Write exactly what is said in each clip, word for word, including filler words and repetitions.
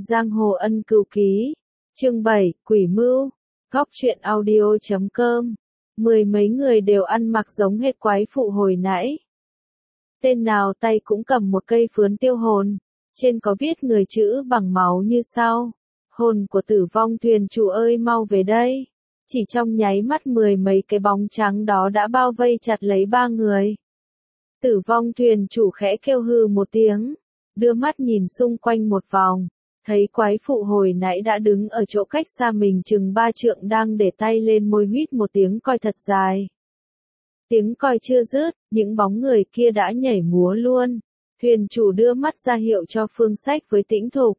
Giang hồ ân cửu ký. Chương bảy, Quỷ mưu. Góc truyện audio chấm com. Mười mấy người đều ăn mặc giống hệt quái phụ hồi nãy. Tên nào tay cũng cầm một cây phướn tiêu hồn. Trên có viết người chữ bằng máu như sau. Hồn của tử vong thuyền chủ ơi mau về đây. Chỉ trong nháy mắt mười mấy cái bóng trắng đó đã bao vây chặt lấy ba người. Tử vong thuyền chủ khẽ kêu hừ một tiếng. Đưa mắt nhìn xung quanh một vòng. Thấy quái phụ hồi nãy đã đứng ở chỗ cách xa mình chừng ba trượng đang để tay lên môi huýt một tiếng còi thật dài. Tiếng còi chưa dứt, những bóng người kia đã nhảy múa luôn. Thuyền chủ đưa mắt ra hiệu cho Phương Sách với Tĩnh Thục.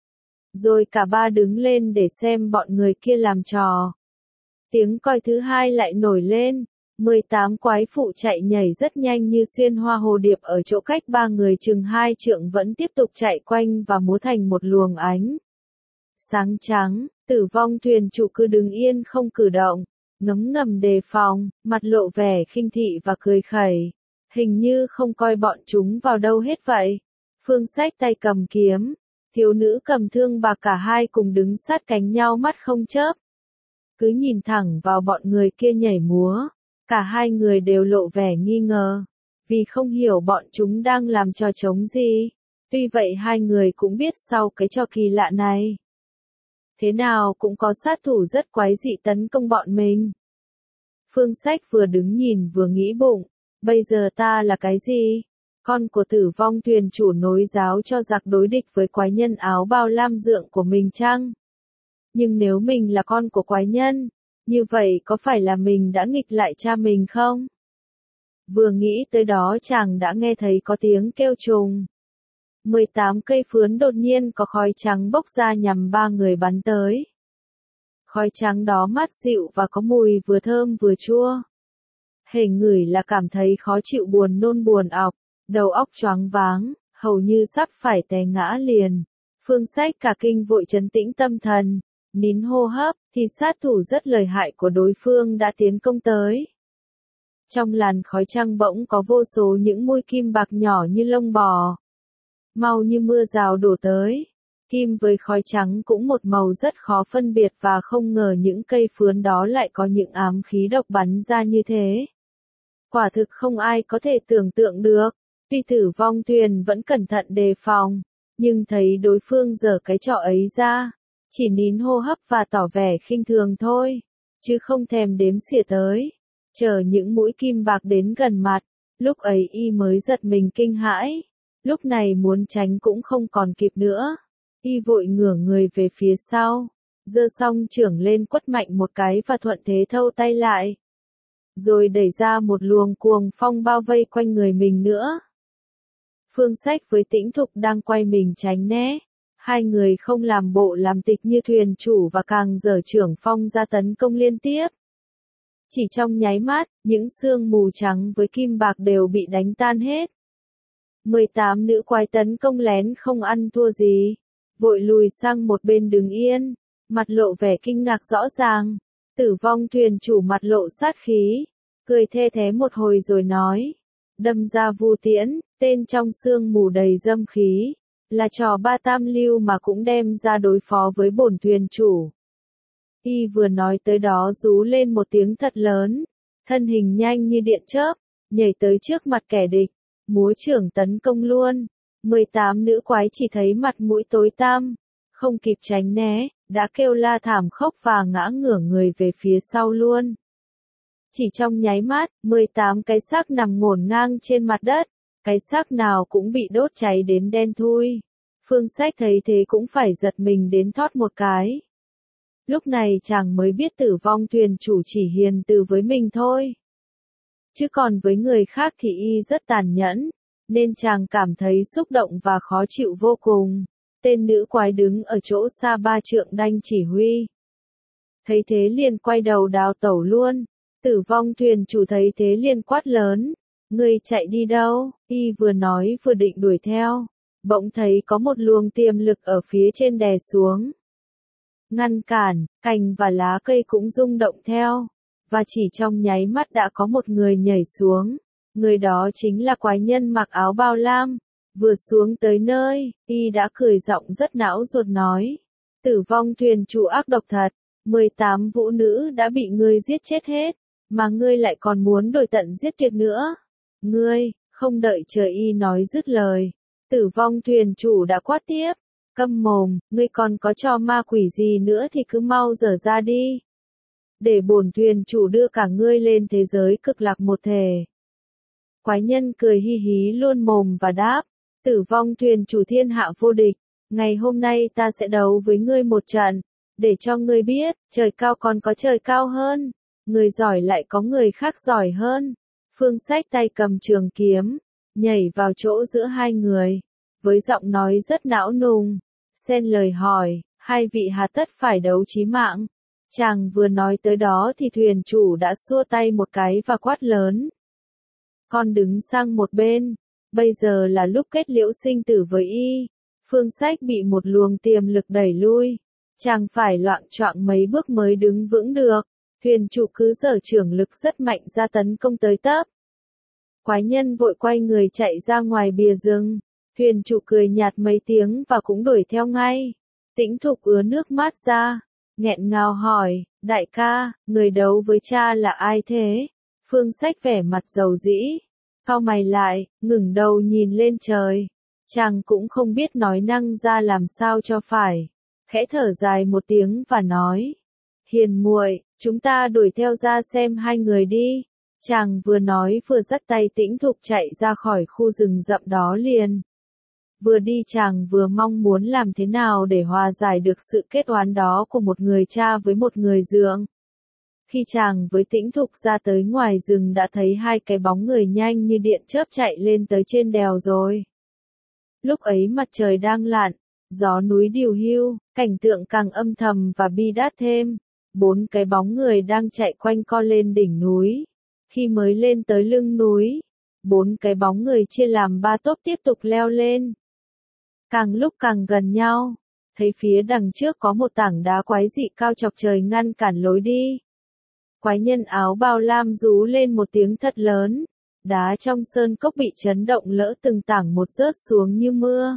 Rồi cả ba đứng lên để xem bọn người kia làm trò. Tiếng còi thứ hai lại nổi lên. mười tám quái phụ chạy nhảy rất nhanh như xuyên hoa hồ điệp ở chỗ cách ba người chừng hai trượng vẫn tiếp tục chạy quanh và múa thành một luồng ánh sáng trắng. Tử vong thuyền chủ cứ đứng yên không cử động, ngấm ngầm đề phòng, mặt lộ vẻ khinh thị và cười khẩy. Hình như không coi bọn chúng vào đâu hết vậy. Phương Sách tay cầm kiếm, thiếu nữ cầm thương bạc, cả hai cùng đứng sát cánh nhau mắt không chớp. Cứ nhìn thẳng vào bọn người kia nhảy múa. Cả hai người đều lộ vẻ nghi ngờ, vì không hiểu bọn chúng đang làm trò trống gì. Tuy vậy hai người cũng biết sau cái trò kỳ lạ này, thế nào cũng có sát thủ rất quái dị tấn công bọn mình. Phương Sách vừa đứng nhìn vừa nghĩ bụng, bây giờ ta là cái gì? Con của tử vong thuyền chủ nối giáo cho giặc đối địch với quái nhân áo bao lam dượng của mình chăng? Nhưng nếu mình là con của quái nhân, như vậy có phải là mình đã nghịch lại cha mình không? Vừa nghĩ tới đó chàng đã nghe thấy có tiếng kêu trùng. mười tám cây phướn đột nhiên có khói trắng bốc ra nhằm ba người bắn tới. Khói trắng đó mát dịu và có mùi vừa thơm vừa chua. Hễ ngửi là cảm thấy khó chịu, buồn nôn buồn ọc, đầu óc choáng váng, hầu như sắp phải té ngã liền. Phương Sách cả kinh vội trấn tĩnh tâm thần. Nín hô hấp, thì sát thủ rất lợi hại của đối phương đã tiến công tới. Trong làn khói trắng bỗng có vô số những mũi kim bạc nhỏ như lông bò. Mau như mưa rào đổ tới. Kim với khói trắng cũng một màu rất khó phân biệt, và không ngờ những cây phướn đó lại có những ám khí độc bắn ra như thế. Quả thực không ai có thể tưởng tượng được. Tuy tử vong thuyền vẫn cẩn thận đề phòng, nhưng thấy đối phương giở cái trò ấy ra, chỉ nín hô hấp và tỏ vẻ khinh thường thôi, chứ không thèm đếm xỉa tới. Chờ những mũi kim bạc đến gần mặt, lúc ấy y mới giật mình kinh hãi. Lúc này muốn tránh cũng không còn kịp nữa. Y vội ngửa người về phía sau, giơ song chưởng lên quất mạnh một cái và thuận thế thâu tay lại. Rồi đẩy ra một luồng cuồng phong bao vây quanh người mình nữa. Phương Sách với Tĩnh Thục đang quay mình tránh né. Hai người không làm bộ làm tịch như thuyền chủ và càng giở chưởng phong ra tấn công liên tiếp. Chỉ trong nháy mắt, những sương mù trắng với kim bạc đều bị đánh tan hết. mười tám nữ quái tấn công lén không ăn thua gì, vội lùi sang một bên đứng yên, mặt lộ vẻ kinh ngạc rõ ràng. Tử vong thuyền chủ mặt lộ sát khí, cười the thé một hồi rồi nói, đâm ra vu tiễn, tên trong sương mù đầy dâm khí. Là trò ba tam lưu mà cũng đem ra đối phó với bổn thuyền chủ. Y vừa nói tới đó rú lên một tiếng thật lớn, thân hình nhanh như điện chớp, nhảy tới trước mặt kẻ địch, múa chưởng tấn công luôn. mười tám nữ quái chỉ thấy mặt mũi tối tăm, không kịp tránh né, đã kêu la thảm khốc và ngã ngửa người về phía sau luôn. Chỉ trong nháy mắt, mười tám cái xác nằm ngổn ngang trên mặt đất. Cái xác nào cũng bị đốt cháy đến đen thui. Phương Sách thấy thế cũng phải giật mình đến thót một cái. Lúc này chàng mới biết tử vong thuyền chủ chỉ hiền từ với mình thôi. Chứ còn với người khác thì y rất tàn nhẫn, nên chàng cảm thấy xúc động và khó chịu vô cùng. Tên nữ quái đứng ở chỗ xa ba trượng đanh chỉ huy. Thấy thế liền quay đầu đào tẩu luôn. Tử vong thuyền chủ thấy thế liền quát lớn. Ngươi chạy đi đâu? Y vừa nói vừa định đuổi theo. Bỗng thấy có một luồng tiềm lực ở phía trên đè xuống. Ngăn cản, cành và lá cây cũng rung động theo. Và chỉ trong nháy mắt đã có một người nhảy xuống. Người đó chính là quái nhân mặc áo bao lam. Vừa xuống tới nơi, y đã cười giọng rất não ruột nói. Tử vong thuyền chủ ác độc thật, mười tám vũ nữ đã bị ngươi giết chết hết, mà ngươi lại còn muốn đổi tận giết tuyệt nữa. Ngươi, không đợi chờ y nói dứt lời. Tử vong thuyền chủ đã quát tiếp. Câm mồm, ngươi còn có trò ma quỷ gì nữa thì cứ mau dở ra đi. Để bổn thuyền chủ đưa cả ngươi lên thế giới cực lạc một thể. Quái nhân cười hi hí luôn mồm và đáp. Tử vong thuyền chủ thiên hạ vô địch. Ngày hôm nay ta sẽ đấu với ngươi một trận. Để cho ngươi biết, trời cao còn có trời cao hơn. Người giỏi lại có người khác giỏi hơn. Phương Sách tay cầm trường kiếm, nhảy vào chỗ giữa hai người. Với giọng nói rất não nùng, xen lời hỏi, hai vị hà tất phải đấu chí mạng. Chàng vừa nói tới đó thì thuyền chủ đã xua tay một cái và quát lớn. Con đứng sang một bên, bây giờ là lúc kết liễu sinh tử với y. Phương Sách bị một luồng tiềm lực đẩy lui, chàng phải loạng choạng mấy bước mới đứng vững được. Thuyền chủ cứ giở trưởng lực rất mạnh ra tấn công tới tấp. Quái nhân vội quay người chạy ra ngoài bìa rừng. Thuyền chủ cười nhạt mấy tiếng và cũng đuổi theo ngay. Tĩnh Thục ứa nước mắt ra, nghẹn ngào hỏi, đại ca, người đấu với cha là ai thế? Phương Sách vẻ mặt dầu dĩ, cau mày lại, ngẩng đầu nhìn lên trời. Chàng cũng không biết nói năng ra làm sao cho phải. Khẽ thở dài một tiếng và nói, hiền muội, chúng ta đuổi theo ra xem hai người đi. Chàng vừa nói vừa dắt tay Tĩnh Thục chạy ra khỏi khu rừng rậm đó liền. Vừa đi chàng vừa mong muốn làm thế nào để hòa giải được sự kết oán đó của một người cha với một người dượng. Khi chàng với Tĩnh Thục ra tới ngoài rừng đã thấy hai cái bóng người nhanh như điện chớp chạy lên tới trên đèo rồi. Lúc ấy mặt trời đang lặn, gió núi điều hiu, cảnh tượng càng âm thầm và bi đát thêm. Bốn cái bóng người đang chạy quanh co lên đỉnh núi. Khi mới lên tới lưng núi, bốn cái bóng người chia làm ba tốp tiếp tục leo lên. Càng lúc càng gần nhau, thấy phía đằng trước có một tảng đá quái dị cao chọc trời ngăn cản lối đi. Quái nhân áo bào lam rú lên một tiếng thật lớn, đá trong sơn cốc bị chấn động lỡ từng tảng một rớt xuống như mưa.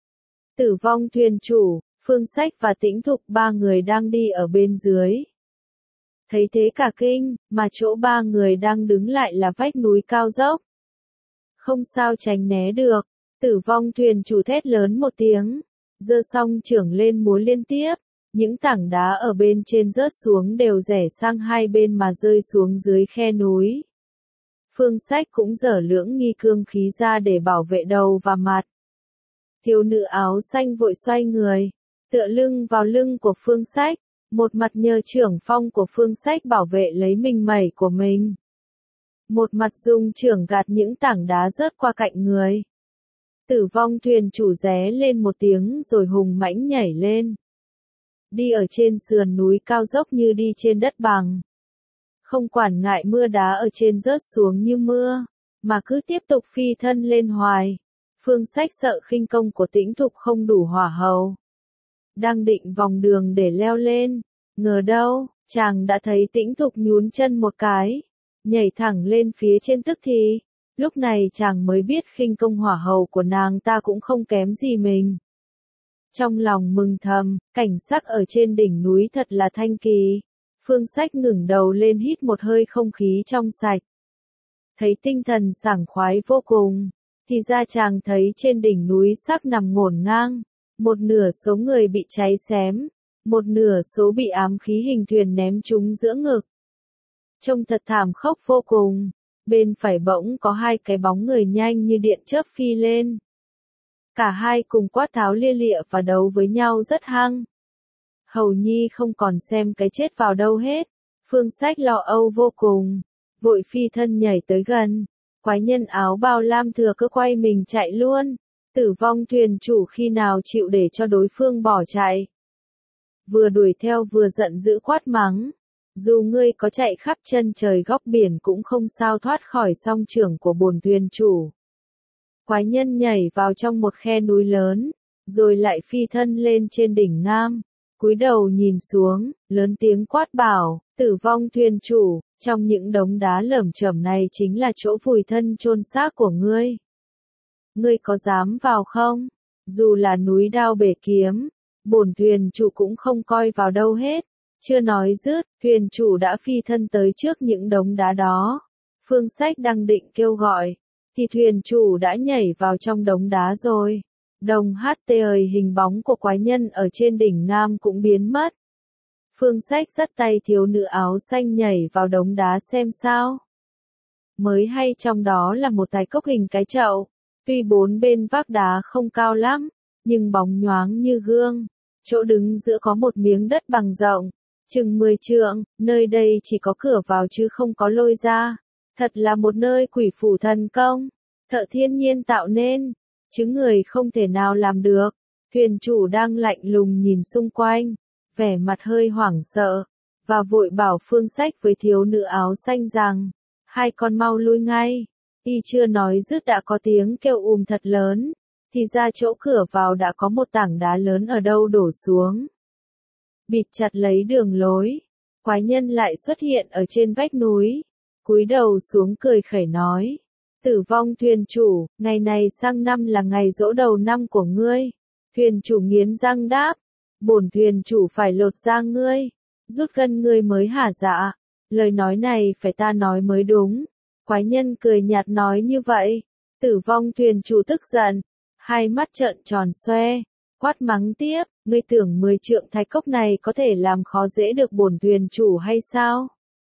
Tử vong thuyền chủ, Phương Sách và Tĩnh Thục ba người đang đi ở bên dưới. Thấy thế cả kinh, mà chỗ ba người đang đứng lại là vách núi cao dốc. Không sao tránh né được, tử vong thuyền chủ thét lớn một tiếng, giơ song chưởng lên múa liên tiếp, những tảng đá ở bên trên rớt xuống đều rẽ sang hai bên mà rơi xuống dưới khe núi. Phương Sách cũng giở lưỡng nghi cương khí ra để bảo vệ đầu và mặt. Thiếu nữ áo xanh vội xoay người, tựa lưng vào lưng của Phương Sách, một mặt nhờ chưởng phong của Phương Sách bảo vệ lấy mình mẩy của mình. Một mặt dùng chưởng gạt những tảng đá rớt qua cạnh người. Tử vong thuyền chủ ré lên một tiếng rồi hùng mãnh nhảy lên. Đi ở trên sườn núi cao dốc như đi trên đất bằng. Không quản ngại mưa đá ở trên rớt xuống như mưa, mà cứ tiếp tục phi thân lên hoài. Phương Sách sợ khinh công của Tĩnh Thục không đủ hỏa hầu. Đang định vòng đường để leo lên, ngờ đâu, chàng đã thấy Tĩnh Thục nhún chân một cái, nhảy thẳng lên phía trên tức thì. Lúc này chàng mới biết khinh công hỏa hầu của nàng ta cũng không kém gì mình. Trong lòng mừng thầm, cảnh sắc ở trên đỉnh núi thật là thanh kỳ. Phương Sách ngẩng đầu lên hít một hơi không khí trong sạch. Thấy tinh thần sảng khoái vô cùng, thì ra chàng thấy trên đỉnh núi xác nằm ngổn ngang. Một nửa số người bị cháy xém, một nửa số bị ám khí hình thuyền ném trúng giữa ngực. Trông thật thảm khốc vô cùng. Bên phải bỗng có hai cái bóng người nhanh như điện chớp phi lên. Cả hai cùng quát tháo lia lịa và đấu với nhau rất hăng. Hầu Nhi không còn xem cái chết vào đâu hết. Phương Sách lo âu vô cùng, vội phi thân nhảy tới gần. Quái nhân áo bào lam thừa cơ quay mình chạy luôn. Tử vong thuyền chủ khi nào chịu để cho đối phương bỏ chạy. Vừa đuổi theo vừa giận dữ quát mắng. Dù ngươi có chạy khắp chân trời góc biển cũng không sao thoát khỏi song chưởng của bổn thuyền chủ. Quái nhân nhảy vào trong một khe núi lớn, rồi lại phi thân lên trên đỉnh Nam, cúi đầu nhìn xuống, lớn tiếng quát bảo, tử vong thuyền chủ, trong những đống đá lởm chởm này chính là chỗ vùi thân chôn xác của ngươi. ngươi có dám vào không? Dù là núi đao bể kiếm, bổn thuyền chủ cũng không coi vào đâu hết. Chưa nói dứt, thuyền chủ đã phi thân tới trước những đống đá đó. Phương Sách đang định kêu gọi, thì thuyền chủ đã nhảy vào trong đống đá rồi. Đồng hát tê ơi, hình bóng của quái nhân ở trên đỉnh Nam cũng biến mất. Phương Sách dắt tay thiếu nữ áo xanh nhảy vào đống đá xem sao. Mới hay trong đó là một tài cốc hình cái chậu. Tuy bốn bên vác đá không cao lắm, nhưng bóng nhoáng như gương. Chỗ đứng giữa có một miếng đất bằng rộng, chừng mười trượng, nơi đây chỉ có cửa vào chứ không có lối ra. Thật là một nơi quỷ phủ thần công, thợ thiên nhiên tạo nên, chứ người không thể nào làm được. Thuyền chủ đang lạnh lùng nhìn xung quanh, vẻ mặt hơi hoảng sợ, và vội bảo Phương Sách với thiếu nữ áo xanh rằng, hai con mau lui ngay. Y chưa nói dứt đã có tiếng kêu ùm thật lớn, thì ra chỗ cửa vào đã có một tảng đá lớn ở đâu đổ xuống. Bịt chặt lấy đường lối, quái nhân lại xuất hiện ở trên vách núi, cúi đầu xuống cười khẩy nói, Tử Vong thuyền chủ, ngày này sang năm là ngày giỗ đầu năm của ngươi. Thuyền chủ nghiến răng đáp, bổn thuyền chủ phải lột da ngươi, rút gân ngươi mới hả dạ. Lời nói này phải ta nói mới đúng. Quái nhân cười nhạt nói như vậy. Tử Vong thuyền chủ tức giận, hai mắt trợn tròn xoe, quát mắng tiếp, ngươi tưởng mười trượng thạch cốc này có thể làm khó dễ được bổn thuyền chủ hay sao?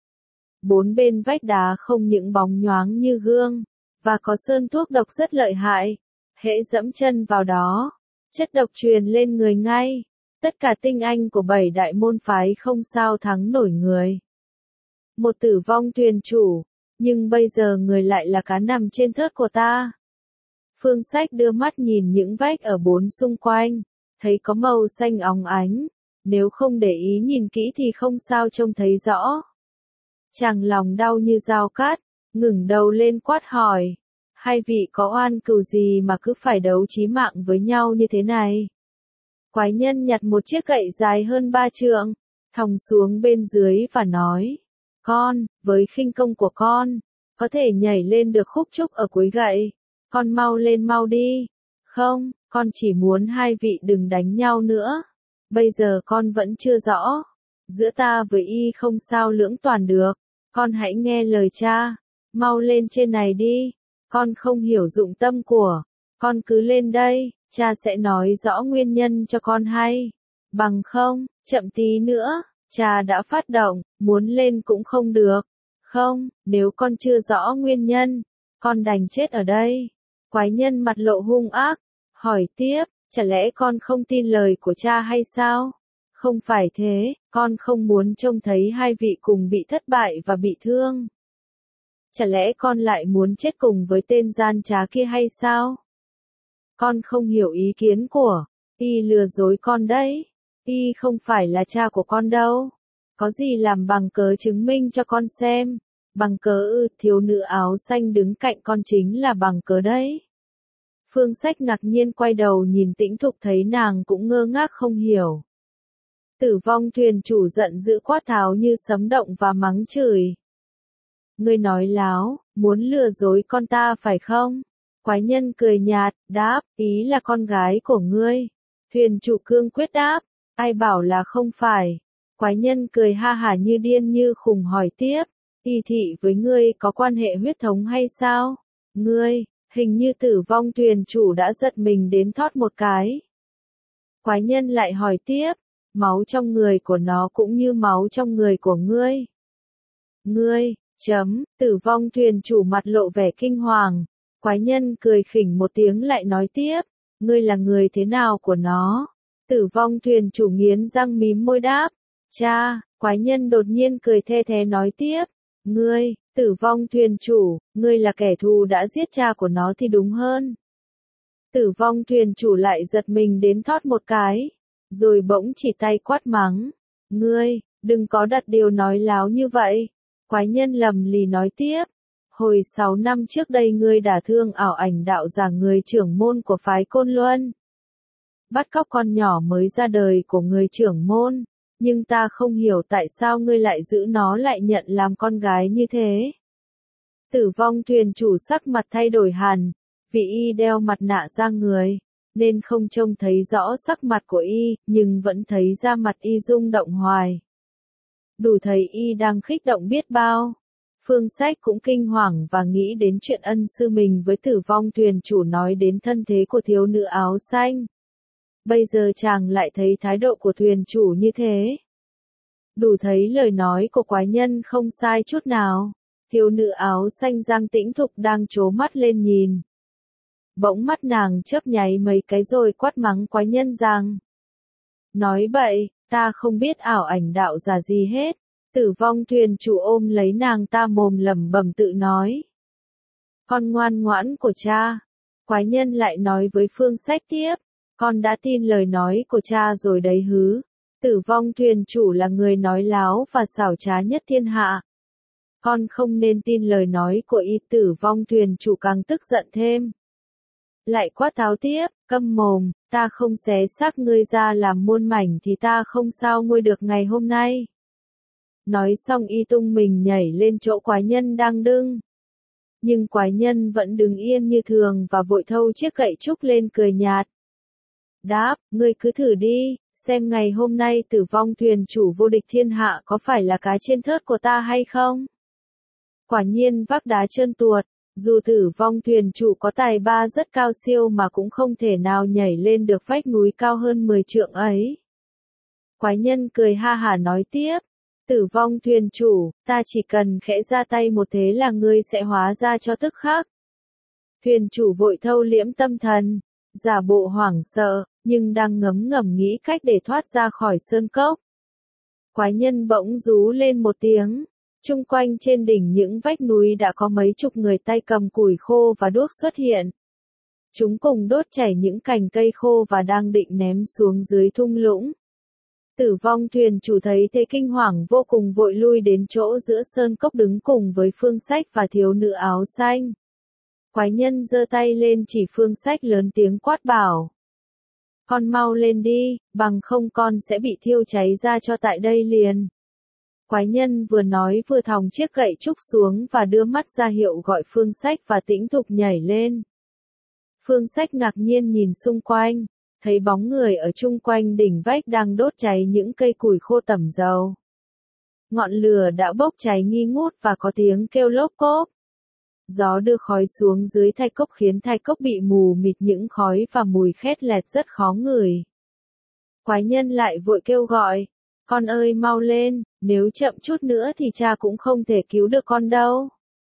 Bốn bên vách đá không những bóng nhoáng như gương, và có sơn thuốc độc rất lợi hại. Hễ dẫm chân vào đó, chất độc truyền lên người ngay. Tất cả tinh anh của bảy đại môn phái không sao thắng nổi người. Một Tử Vong thuyền chủ, nhưng bây giờ người lại là cá nằm trên thớt của ta. Phương Sách đưa mắt nhìn những vách ở bốn xung quanh, thấy có màu xanh óng ánh, nếu không để ý nhìn kỹ thì không sao trông thấy rõ. Chàng lòng đau như dao cát, ngẩng đầu lên quát hỏi, hai vị có oan cừu gì mà cứ phải đấu chí mạng với nhau như thế này? Quái nhân nhặt một chiếc gậy dài hơn ba trượng, thòng xuống bên dưới và nói, con, với khinh công của con, có thể nhảy lên được khúc trúc ở cuối gậy, con mau lên mau đi. Không, con chỉ muốn hai vị đừng đánh nhau nữa. Bây giờ con vẫn chưa rõ, giữa ta với y không sao lưỡng toàn được. Con hãy nghe lời cha, mau lên trên này đi. Con không hiểu dụng tâm của, con cứ lên đây, cha sẽ nói rõ nguyên nhân cho con hay. Bằng không, chậm tí nữa, cha đã phát động, muốn lên cũng không được. Không, nếu con chưa rõ nguyên nhân, con đành chết ở đây. Quái nhân mặt lộ hung ác, hỏi tiếp, chả lẽ con không tin lời của cha hay sao? Không phải thế, con không muốn trông thấy hai vị cùng bị thất bại và bị thương. Chả lẽ con lại muốn chết cùng với tên gian trá kia hay sao? Con không hiểu ý kiến của, y lừa dối con đấy. Y không phải là cha của con đâu. Có gì làm bằng cớ chứng minh cho con xem. Bằng cớ ư, thiếu nữ áo xanh đứng cạnh con chính là bằng cớ đấy. Phương Sách ngạc nhiên quay đầu nhìn Tĩnh Thục thấy nàng cũng ngơ ngác không hiểu. Tử Vong thuyền chủ giận dữ quát tháo như sấm động và mắng chửi. Ngươi nói láo, muốn lừa dối con ta phải không? Quái nhân cười nhạt, đáp, ý là con gái của ngươi. Thuyền chủ cương quyết đáp, ai bảo là không phải. Quái nhân cười ha hả như điên như khùng hỏi tiếp, y thị với ngươi có quan hệ huyết thống hay sao? Ngươi, hình như Tử Vong thuyền chủ đã giật mình đến thót một cái. Quái nhân lại hỏi tiếp, máu trong người của nó cũng như máu trong người của ngươi. Ngươi, chấm, Tử Vong thuyền chủ mặt lộ vẻ kinh hoàng. Quái nhân cười khỉnh một tiếng lại nói tiếp, ngươi là người thế nào của nó? Tử Vong thuyền chủ nghiến răng mím môi đáp, cha. Quái nhân đột nhiên cười the thế nói tiếp, ngươi, Tử Vong thuyền chủ, ngươi là kẻ thù đã giết cha của nó thì đúng hơn. Tử Vong thuyền chủ lại giật mình đến thót một cái, rồi bỗng chỉ tay quát mắng, ngươi, đừng có đặt điều nói láo như vậy. Quái nhân lầm lì nói tiếp, hồi sáu năm trước đây ngươi đả thương ảo ảnh đạo giả người trưởng môn của phái Côn Luân. Bắt cóc con nhỏ mới ra đời của người trưởng môn, nhưng ta không hiểu tại sao ngươi lại giữ nó lại nhận làm con gái như thế. Tử Vong thuyền chủ sắc mặt thay đổi hẳn, Vì y đeo mặt nạ ra người, nên không trông thấy rõ sắc mặt của y, nhưng vẫn thấy da mặt y rung động hoài. Đủ thấy y đang kích động biết bao. Phương Sách cũng kinh hoàng và nghĩ đến chuyện ân sư mình với Tử Vong thuyền chủ nói đến thân thế của thiếu nữ áo xanh. Bây giờ chàng lại thấy thái độ của thuyền chủ như thế. Đủ thấy lời nói của quái nhân không sai chút nào. Thiếu nữ áo xanh Giang Tĩnh Thục đang trố mắt lên nhìn. Bỗng mắt nàng chớp nháy mấy cái rồi quát mắng quái nhân rằng: nói bậy, ta không biết ảo ảnh đạo giả gì hết. Tử Vong thuyền chủ ôm lấy nàng ta mồm lẩm bẩm tự nói: con ngoan ngoãn của cha. Quái nhân lại nói với Phương Sách tiếp: con đã tin lời nói của cha rồi đấy hứ. Tử Vong thuyền chủ là người nói láo và xảo trá nhất thiên hạ. Con không nên tin lời nói của y. Tử Vong thuyền chủ càng tức giận thêm. Lại quát tháo tiếp: câm mồm, ta không xé xác ngươi ra làm muôn mảnh thì ta không sao nguôi được ngày hôm nay. Nói xong y tung mình nhảy lên chỗ quái nhân đang đứng. Nhưng quái nhân vẫn đứng yên như thường và vội thâu chiếc gậy trúc lên cười nhạt. Đáp: ngươi cứ thử đi, xem ngày hôm nay Tử Vong thuyền chủ vô địch thiên hạ có phải là cái trên thớt của ta hay không? Quả nhiên vác đá trơn tuột, dù Tử Vong thuyền chủ có tài ba rất cao siêu mà cũng không thể nào nhảy lên được vách núi cao hơn mười trượng ấy. Quái nhân cười ha hả nói tiếp: Tử Vong thuyền chủ, ta chỉ cần khẽ ra tay một thế là ngươi sẽ hóa ra cho tức khắc. Thuyền chủ vội thâu liễm tâm thần, giả bộ hoảng sợ, nhưng đang ngấm ngầm nghĩ cách để thoát ra khỏi sơn cốc. Quái nhân bỗng rú lên một tiếng, chung quanh trên đỉnh những vách núi đã có mấy chục người tay cầm củi khô và đuốc xuất hiện. Chúng cùng đốt chảy những cành cây khô và đang định ném xuống dưới thung lũng. Tử Vong thuyền chủ thấy thế kinh hoàng vô cùng vội lui đến chỗ giữa sơn cốc đứng cùng với Phương Sách và thiếu nữ áo xanh. Quái nhân giơ tay lên chỉ Phương Sách lớn tiếng quát bảo: con mau lên đi, bằng không con sẽ bị thiêu cháy ra cho tại đây liền. Quái nhân vừa nói vừa thòng chiếc gậy trúc xuống và đưa mắt ra hiệu gọi Phương Sách và Tĩnh Thục nhảy lên. Phương Sách ngạc nhiên nhìn xung quanh, thấy bóng người ở chung quanh đỉnh vách đang đốt cháy những cây củi khô tẩm dầu. Ngọn lửa đã bốc cháy nghi ngút và có tiếng kêu lốp cốp. Gió đưa khói xuống dưới thạch cốc khiến thạch cốc bị mù mịt những khói và mùi khét lẹt rất khó ngửi. Quái nhân lại vội kêu gọi: con ơi mau lên, nếu chậm chút nữa thì cha cũng không thể cứu được con đâu.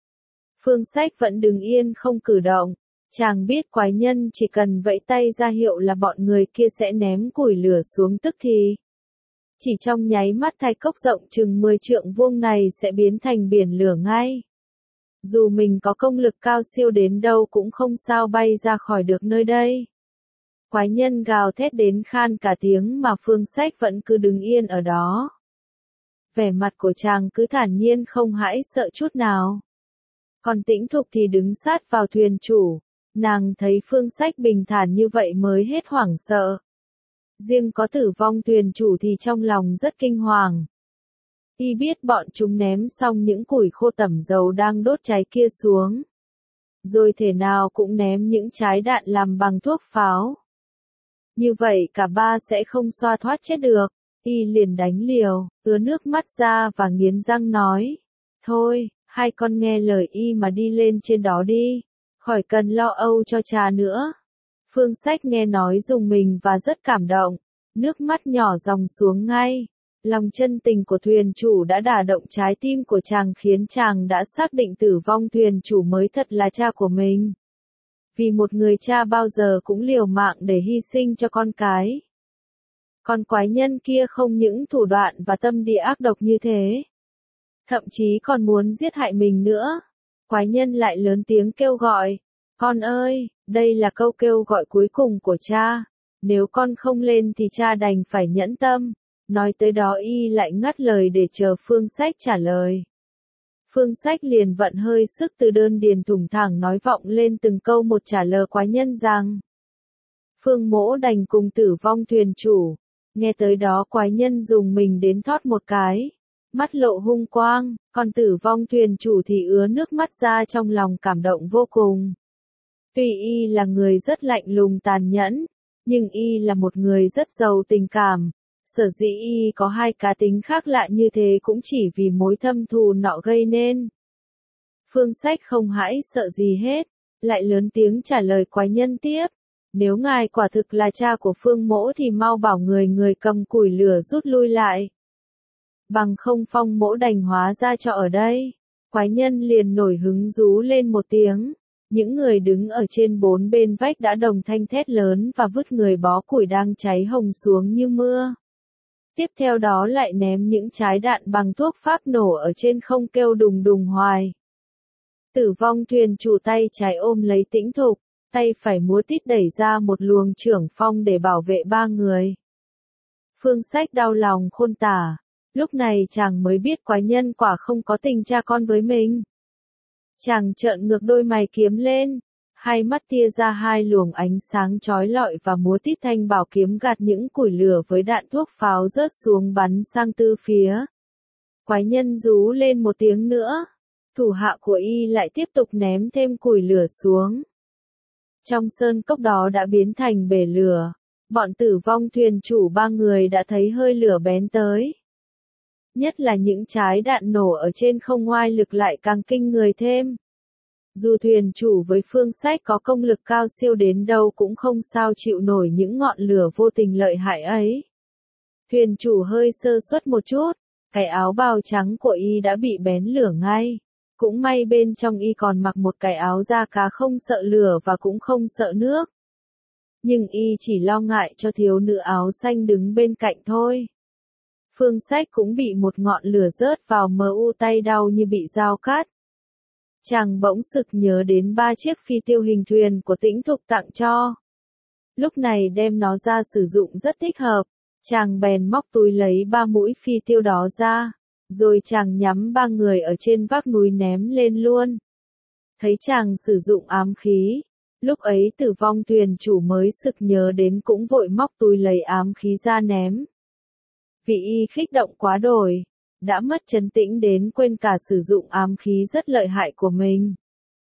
Phương Sách vẫn đứng yên không cử động. Chàng biết quái nhân chỉ cần vẫy tay ra hiệu là bọn người kia sẽ ném củi lửa xuống tức thì. Chỉ trong nháy mắt thạch cốc rộng chừng mười trượng vuông này sẽ biến thành biển lửa ngay. Dù mình có công lực cao siêu đến đâu cũng không sao bay ra khỏi được nơi đây. Quái nhân gào thét đến khan cả tiếng mà Phương Sách vẫn cứ đứng yên ở đó. Vẻ mặt của chàng cứ thản nhiên không hãi sợ chút nào. Còn Tĩnh Thục thì đứng sát vào thuyền chủ. Nàng thấy Phương Sách bình thản như vậy mới hết hoảng sợ. Riêng có Tử Vong thuyền chủ thì trong lòng rất kinh hoàng. Y biết bọn chúng ném xong những củi khô tẩm dầu đang đốt cháy kia xuống. Rồi thể nào cũng ném những trái đạn làm bằng thuốc pháo. Như vậy cả ba sẽ không xoa thoát chết được. Y liền đánh liều, ứa nước mắt ra và nghiến răng nói: thôi, hai con nghe lời y mà đi lên trên đó đi. Khỏi cần lo âu cho cha nữa. Phương Sách nghe nói rùng mình và rất cảm động. Nước mắt nhỏ dòng xuống ngay. Lòng chân tình của thuyền chủ đã đả động trái tim của chàng khiến chàng đã xác định Tử Vong thuyền chủ mới thật là cha của mình. Vì một người cha bao giờ cũng liều mạng để hy sinh cho con cái. Còn quái nhân kia không những thủ đoạn và tâm địa ác độc như thế. Thậm chí còn muốn giết hại mình nữa. Quái nhân lại lớn tiếng kêu gọi: con ơi, đây là câu kêu gọi cuối cùng của cha. Nếu con không lên thì cha đành phải nhẫn tâm. Nói tới đó y lại ngắt lời để chờ Phương Sách trả lời. Phương Sách liền vận hơi sức từ đơn điền thủng thẳng nói vọng lên từng câu một trả lời quái nhân rằng: Phương mỗ đành cùng Tử Vong thuyền chủ. Nghe tới đó quái nhân dùng mình đến thót một cái. Mắt lộ hung quang, còn Tử Vong thuyền chủ thì ứa nước mắt ra trong lòng cảm động vô cùng. Tuy y là người rất lạnh lùng tàn nhẫn, nhưng y là một người rất giàu tình cảm. Sở dĩ y có hai cá tính khác lạ như thế cũng chỉ vì mối thâm thù nọ gây nên. Phương Sách không hãi sợ gì hết, lại lớn tiếng trả lời quái nhân tiếp. Nếu ngài quả thực là cha của Phương Mỗ thì mau bảo người người cầm củi lửa rút lui lại. Bằng không Phong Mỗ đành hóa ra cho ở đây. Quái nhân liền nổi hứng rú lên một tiếng. Những người đứng ở trên bốn bên vách đã đồng thanh thét lớn và vứt người bó củi đang cháy hồng xuống như mưa. Tiếp theo đó lại ném những trái đạn bằng thuốc pháp nổ ở trên không kêu đùng đùng hoài. Tử vong thuyền chủ tay trái ôm lấy Tĩnh Thục, tay phải múa tít đẩy ra một luồng trưởng phong để bảo vệ ba người. Phương Sách đau lòng khôn tả, lúc này chàng mới biết quái nhân quả không có tình cha con với mình. Chàng trợn ngược đôi mày kiếm lên, hai mắt tia ra hai luồng ánh sáng chói lọi và múa tít thanh bảo kiếm gạt những củi lửa với đạn thuốc pháo rớt xuống bắn sang tư phía. Quái nhân rú lên một tiếng nữa, thủ hạ của y lại tiếp tục ném thêm củi lửa xuống. Trong sơn cốc đó đã biến thành bể lửa, bọn tử vong thuyền chủ ba người đã thấy hơi lửa bén tới. Nhất là những trái đạn nổ ở trên không oai lực lại càng kinh người thêm. Dù thuyền chủ với Phương Sách có công lực cao siêu đến đâu cũng không sao chịu nổi những ngọn lửa vô tình lợi hại ấy. Thuyền chủ hơi sơ suất một chút, cái áo bào trắng của y đã bị bén lửa ngay. Cũng may bên trong y còn mặc một cái áo da cá không sợ lửa và cũng không sợ nước. Nhưng y chỉ lo ngại cho thiếu nữ áo xanh đứng bên cạnh thôi. Phương Sách cũng bị một ngọn lửa rớt vào mờ u, tay đau như bị dao cắt. Chàng bỗng sực nhớ đến ba chiếc phi tiêu hình thuyền của Tĩnh Thục tặng cho. Lúc này đem nó ra sử dụng rất thích hợp, chàng bèn móc túi lấy ba mũi phi tiêu đó ra, rồi chàng nhắm ba người ở trên vác núi ném lên luôn. Thấy chàng sử dụng ám khí, lúc ấy tử vong thuyền chủ mới sực nhớ đến cũng vội móc túi lấy ám khí ra ném. Vì y kích động quá đổi, đã mất trấn tĩnh đến quên cả sử dụng ám khí rất lợi hại của mình.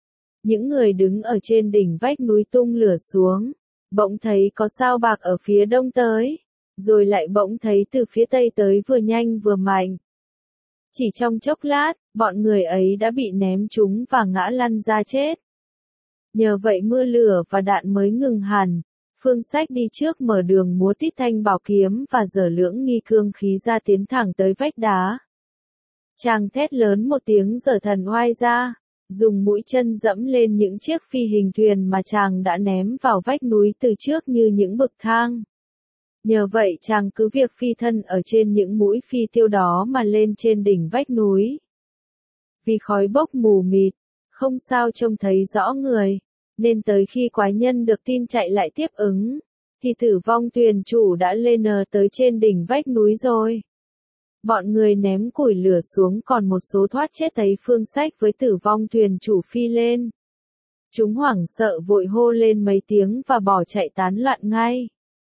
Những người đứng ở trên đỉnh vách núi tung lửa xuống, bỗng thấy có sao bạc ở phía đông tới, rồi lại bỗng thấy từ phía tây tới vừa nhanh vừa mạnh. Chỉ trong chốc lát, bọn người ấy đã bị ném trúng và ngã lăn ra chết. Nhờ vậy mưa lửa và đạn mới ngừng hẳn. Phương Sách đi trước mở đường múa tít thanh bảo kiếm và giở lưỡng nghi cương khí ra tiến thẳng tới vách đá. Chàng thét lớn một tiếng giở thần oai ra, dùng mũi chân dẫm lên những chiếc phi hình thuyền mà chàng đã ném vào vách núi từ trước như những bậc thang. Nhờ vậy chàng cứ việc phi thân ở trên những mũi phi tiêu đó mà lên trên đỉnh vách núi. Vì khói bốc mù mịt, không sao trông thấy rõ người, nên tới khi quái nhân được tin chạy lại tiếp ứng, thì tử vong thuyền chủ đã lên nờ tới trên đỉnh vách núi rồi. Bọn người ném củi lửa xuống còn một số thoát chết thấy Phương Sách với tử vong thuyền chủ phi lên. Chúng hoảng sợ vội hô lên mấy tiếng và bỏ chạy tán loạn ngay.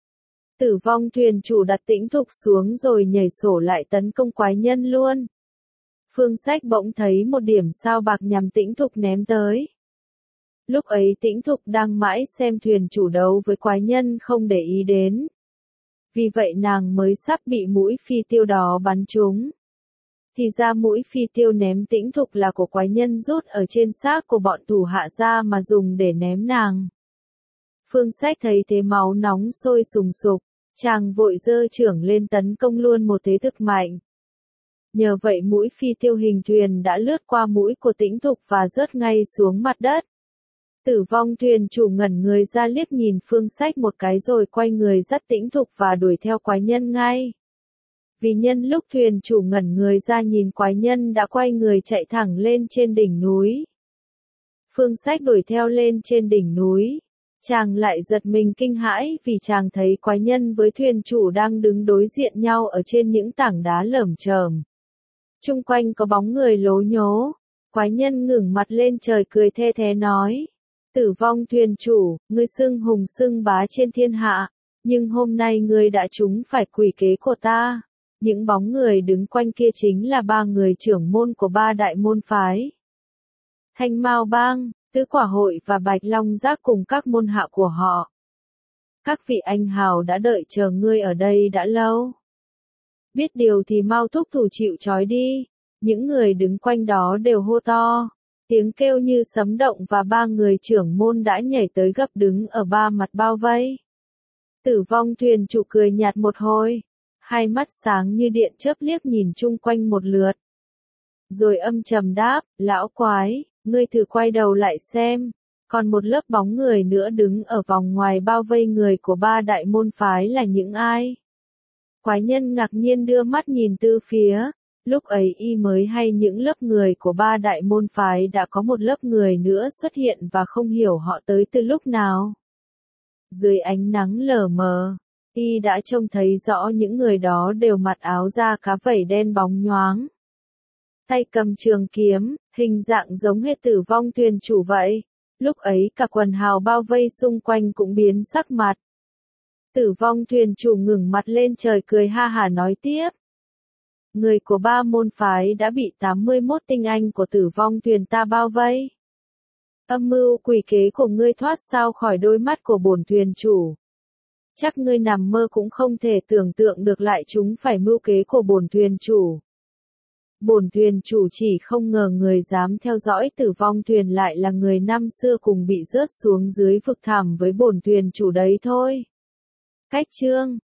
Tử vong thuyền chủ đặt Tĩnh Thục xuống rồi nhảy sổ lại tấn công quái nhân luôn. Phương Sách bỗng thấy một điểm sao bạc nhằm Tĩnh Thục ném tới. Lúc ấy Tĩnh Thục đang mãi xem thuyền chủ đấu với quái nhân không để ý đến. Vì vậy nàng mới sắp bị mũi phi tiêu đó bắn trúng. Thì ra mũi phi tiêu ném Tĩnh Thục là của quái nhân rút ở trên xác của bọn thủ hạ ra mà dùng để ném nàng. Phương Sách thấy thế máu nóng sôi sùng sục, chàng vội giơ chưởng lên tấn công luôn một thế thực mạnh. Nhờ vậy mũi phi tiêu hình thuyền đã lướt qua mũi của Tĩnh Thục và rớt ngay xuống mặt đất. Tử vong thuyền chủ ngẩn người ra liếc nhìn Phương Sách một cái rồi quay người dắt Tĩnh Thục và đuổi theo quái nhân ngay. Vì nhân lúc thuyền chủ ngẩn người ra nhìn quái nhân đã quay người chạy thẳng lên trên đỉnh núi. Phương Sách đuổi theo lên trên đỉnh núi. Chàng lại giật mình kinh hãi vì chàng thấy quái nhân với thuyền chủ đang đứng đối diện nhau ở trên những tảng đá lởm chởm. Chung quanh có bóng người lố nhố. Quái nhân ngẩng mặt lên trời cười the thé nói. Tử vong thuyền chủ, ngươi xưng hùng xưng bá trên thiên hạ, nhưng hôm nay ngươi đã trúng phải quỷ kế của ta. Những bóng người đứng quanh kia chính là ba người trưởng môn của ba đại môn phái. Thanh Mao Bang, Tứ Quả Hội và Bạch Long Giác cùng các môn hạ của họ. Các vị anh hào đã đợi chờ ngươi ở đây đã lâu. Biết điều thì mau thúc thủ chịu trói đi. Những người đứng quanh đó đều hô to. Tiếng kêu như sấm động và ba người trưởng môn đã nhảy tới gấp đứng ở ba mặt bao vây. Tử Vong thuyền chủ cười nhạt một hồi. Hai mắt sáng như điện chớp liếc nhìn chung quanh một lượt. Rồi âm trầm đáp, lão quái, ngươi thử quay đầu lại xem. Còn một lớp bóng người nữa đứng ở vòng ngoài bao vây người của ba đại môn phái là những ai? Quái nhân ngạc nhiên đưa mắt nhìn tư phía. Lúc ấy y mới hay những lớp người của ba đại môn phái đã có một lớp người nữa xuất hiện và không hiểu họ tới từ lúc nào. Dưới ánh nắng lờ mờ, y đã trông thấy rõ những người đó đều mặc áo da cá vảy đen bóng nhoáng. Tay cầm trường kiếm, hình dạng giống hệt Tử Vong thuyền chủ vậy. Lúc ấy cả quần hào bao vây xung quanh cũng biến sắc mặt. Tử Vong thuyền chủ ngẩng mặt lên trời cười ha hả nói tiếp. Người của ba môn phái đã bị tám mươi mốt tinh anh của Tử Vong thuyền ta bao vây. Âm mưu quỷ kế của ngươi thoát sao khỏi đôi mắt của bổn thuyền chủ. Chắc ngươi nằm mơ cũng không thể tưởng tượng được lại chúng phải mưu kế của bổn thuyền chủ. Bổn thuyền chủ chỉ không ngờ người dám theo dõi Tử Vong thuyền lại là người năm xưa cùng bị rớt xuống dưới vực thẳm với bổn thuyền chủ đấy thôi. Cách chương